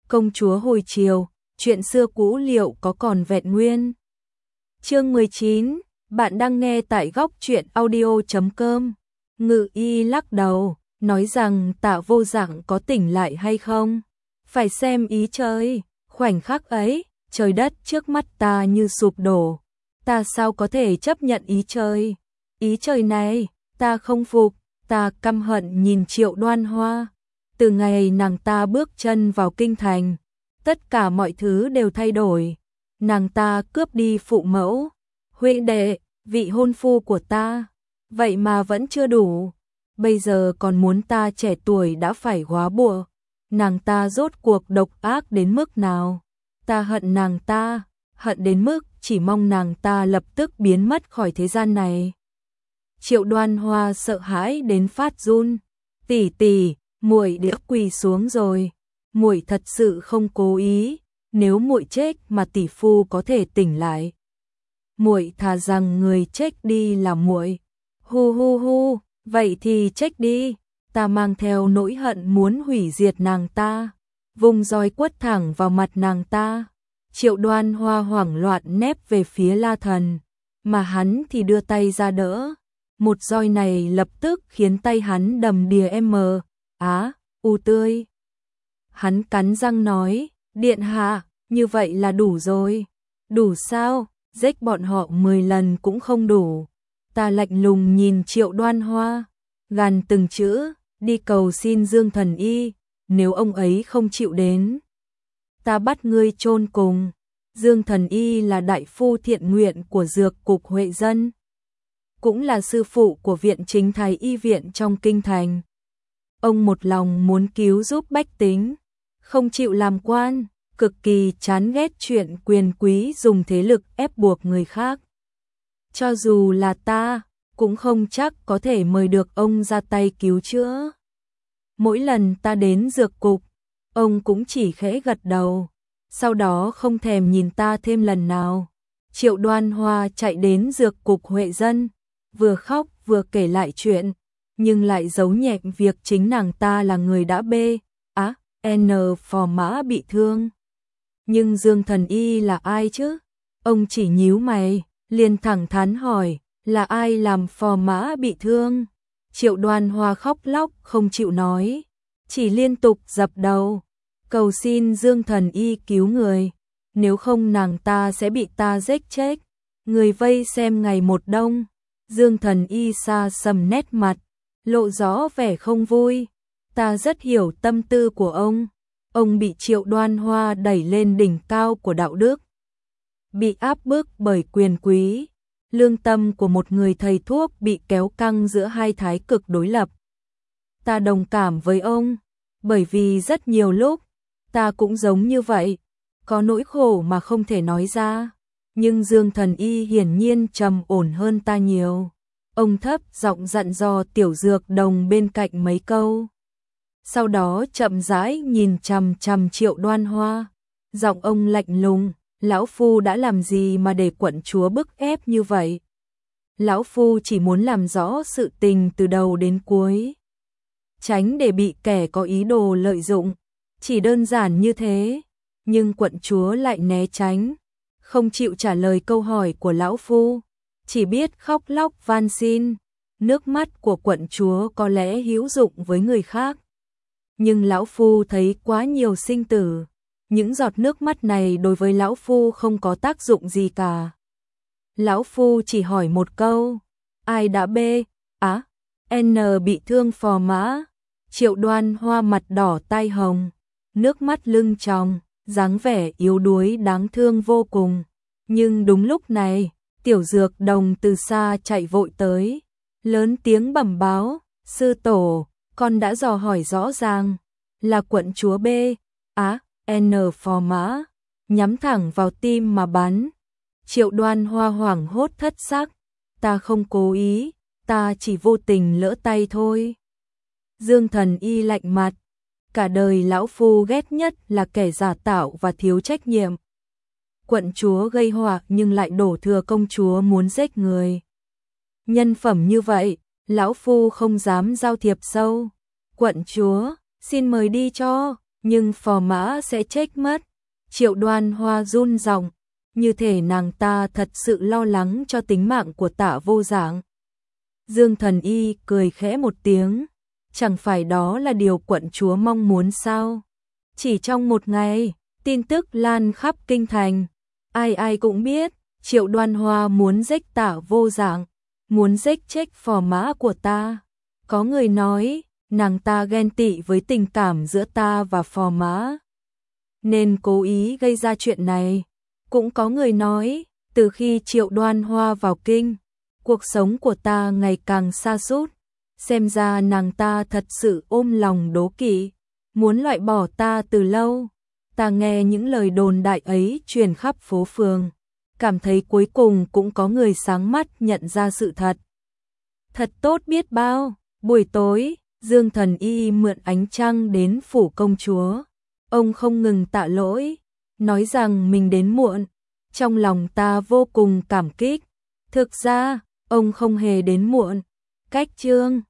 Công chúa hồi chiều, chuyện xưa cũ liệu có còn vẹn nguyên. Chương 19, bạn đang nghe tại góc truyện audio.com. Ngự y lắc đầu, nói rằng Tạ Vô Dạng có tỉnh lại hay không, phải xem ý trời. Khoảnh khắc ấy, trời đất trước mắt ta như sụp đổ. Ta sao có thể chấp nhận ý trời? Ý trời này, ta không phục, ta căm hận nhìn Triệu Đoan Hoa. Từ ngày nàng ta bước chân vào kinh thành, tất cả mọi thứ đều thay đổi. Nàng ta cướp đi phụ mẫu, huynh đệ, vị hôn phu của ta, vậy mà vẫn chưa đủ. Bây giờ còn muốn ta trẻ tuổi đã phải góa bụa. Nàng ta rốt cuộc độc ác đến mức nào? Ta hận nàng ta, hận đến mức chỉ mong nàng ta lập tức biến mất khỏi thế gian này. Triệu Đoan Hoa sợ hãi đến phát run. Tỷ tỷ, muội đã quỳ xuống rồi. Muội thật sự không cố ý, nếu muội chết mà tỷ phu có thể tỉnh lại, muội thà rằng người chết đi là muội. Hu hu hu, vậy thì chết đi. Ta mang theo nỗi hận muốn hủy diệt nàng ta, vùng roi quất thẳng vào mặt nàng ta. Triệu Đoan Hoa hoảng loạn nép về phía La Thần, mà hắn thì đưa tay ra đỡ. Một roi này lập tức khiến tay hắn đầm đìa u tươi. Hắn cắn răng nói, điện hạ, như vậy là đủ rồi. Đủ sao? Giết bọn họ 10 lần cũng không đủ. Ta lạnh lùng nhìn Triệu Đoan Hoa, gàn từng chữ, đi cầu xin Dương Thần Y, nếu ông ấy không chịu đến, ta bắt ngươi chôn cùng. Dương Thần Y là đại phu thiện nguyện của Dược cục Huệ Dân, cũng là sư phụ của Viện Chính Thái Y viện trong kinh thành. Ông một lòng muốn cứu giúp bách tính, không chịu làm quan, cực kỳ chán ghét chuyện quyền quý dùng thế lực ép buộc người khác. Cho dù là ta, cũng không chắc có thể mời được ông ra tay cứu chữa. Mỗi lần ta đến dược cục, ông cũng chỉ khẽ gật đầu, sau đó không thèm nhìn ta thêm lần nào. Triệu Đoan Hoa chạy đến dược cục Huệ Dân, vừa khóc vừa kể lại chuyện, nhưng lại giấu nhẹm việc chính nàng ta là người đã phò mã bị thương. Nhưng Dương Thần Y là ai chứ? Ông chỉ nhíu mày, liền thẳng thắn hỏi, là ai làm phò mã bị thương? Triệu Đoan Hoa khóc lóc không chịu nói, chỉ liên tục dập đầu, cầu xin Dương Thần Y cứu người, nếu không nàng ta sẽ bị ta giết chết. Người vây xem ngày một đông, Dương Thần Y xa sầm nét mặt, lộ rõ vẻ không vui. Ta rất hiểu tâm tư của ông bị Triệu Đoan Hoa đẩy lên đỉnh cao của đạo đức, bị áp bức bởi quyền quý, lương tâm của một người thầy thuốc bị kéo căng giữa hai thái cực đối lập. Ta đồng cảm với ông, bởi vì rất nhiều lúc, ta cũng giống như vậy, có nỗi khổ mà không thể nói ra, nhưng Dương Thần Y hiển nhiên trầm ổn hơn ta nhiều. Ông thấp giọng dặn dò Tiểu Dược Đồng bên cạnh mấy câu, sau đó chậm rãi nhìn chằm chằm Triệu Đoan Hoa, giọng ông lạnh lùng, lão phu đã làm gì mà để quận chúa bức ép như vậy? Lão phu chỉ muốn làm rõ sự tình từ đầu đến cuối, tránh để bị kẻ có ý đồ lợi dụng, chỉ đơn giản như thế. Nhưng quận chúa lại né tránh, không chịu trả lời câu hỏi của lão phu, chỉ biết khóc lóc van xin. Nước mắt của quận chúa có lẽ hữu dụng với người khác, nhưng lão phu thấy quá nhiều sinh tử, những giọt nước mắt này đối với lão phu không có tác dụng gì cả. Lão phu chỉ hỏi một câu, ai đã bị thương phò mã? Triệu Đoan Hoa mặt đỏ tai hồng, nước mắt lưng tròng, dáng vẻ yếu đuối đáng thương vô cùng. Nhưng đúng lúc này, Tiểu Dược Đồng từ xa chạy vội tới, lớn tiếng bẩm báo, sư tổ, con đã dò hỏi rõ ràng, là quận chúa phò mã, nhắm thẳng vào tim mà bắn. Triệu Đoan Hoa hoảng hốt thất sắc, ta không cố ý, ta chỉ vô tình lỡ tay thôi. Dương Thần Y lạnh mặt, cả đời lão phu ghét nhất là kẻ giả tạo và thiếu trách nhiệm. Quận chúa gây họa nhưng lại đổ thừa công chúa muốn giết người. Nhân phẩm như vậy, lão phu không dám giao thiệp sâu. Quận chúa, xin mời đi cho, nhưng phò mã sẽ chết mất. Triệu Đoan Hoa run giọng, như thể nàng ta thật sự lo lắng cho tính mạng của Tạ Vô Dạng. Dương Thần Y cười khẽ một tiếng, chẳng phải đó là điều quận chúa mong muốn sao? Chỉ trong một ngày, tin tức lan khắp kinh thành, ai ai cũng biết, Triệu Đoan Hoa muốn giết Tạ Vô Dạng, muốn giết chết phò mã của ta. Có người nói, nàng ta ghen tị với tình cảm giữa ta và phò mã, nên cố ý gây ra chuyện này. Cũng có người nói, từ khi Triệu Đoan Hoa vào kinh, cuộc sống của ta ngày càng sa sút, xem ra nàng ta thật sự ôm lòng đố kỵ, muốn loại bỏ ta từ lâu. Ta nghe những lời đồn đại ấy truyền khắp phố phường, cảm thấy cuối cùng cũng có người sáng mắt nhận ra sự thật. Thật tốt biết bao. Buổi tối, Dương Thần Y mượn ánh trăng đến phủ công chúa. Ông không ngừng tạ lỗi, nói rằng mình đến muộn. Trong lòng ta vô cùng cảm kích. Thực ra, ông không hề đến muộn. Cách chương